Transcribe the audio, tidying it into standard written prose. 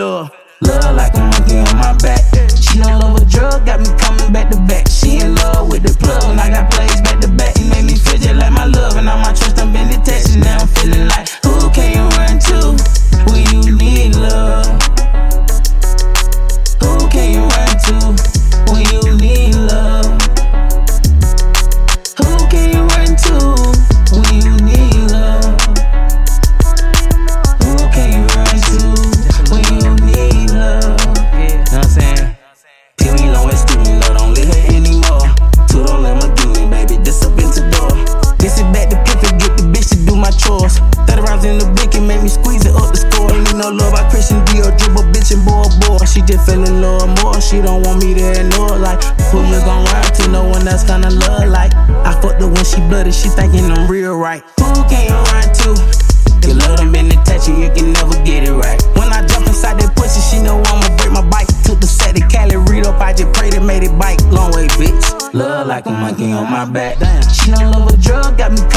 love. Love like a monkey on my back. She don't love a drug, got me coming back to back. She in love with the plug, and I got plays back to back. It made me feel just like my love, and all my trust done been detached. Now I'm feeling like, who can you run to when you need love? Who can you run to when you need love? Who can you run to when you need love? Who can you run to when you need love? You know what I'm saying? Till we long and stupid, love don't let her anymore. Two don't let my give me, baby, this up into door. This is back to pick and get the bitch to do my chores. 30 rounds in the blick and make me squeeze it up the score. Ain't need no love, I Christian Dior, dribble bitch and boy. She just fell in love more, she don't want me to ignore. Like, who you gon' ride to, no one else gonna love like. I fucked her when she blooded, she thinking I'm real right. Who can you run to? Your love done been attached and you can never get it right. When I jump inside that pussy, she know I'ma break my bike. Took the set to Cali, read up, I just prayed it made it bite. Long way, bitch. Love like a monkey on my back. She don't love a drug, got me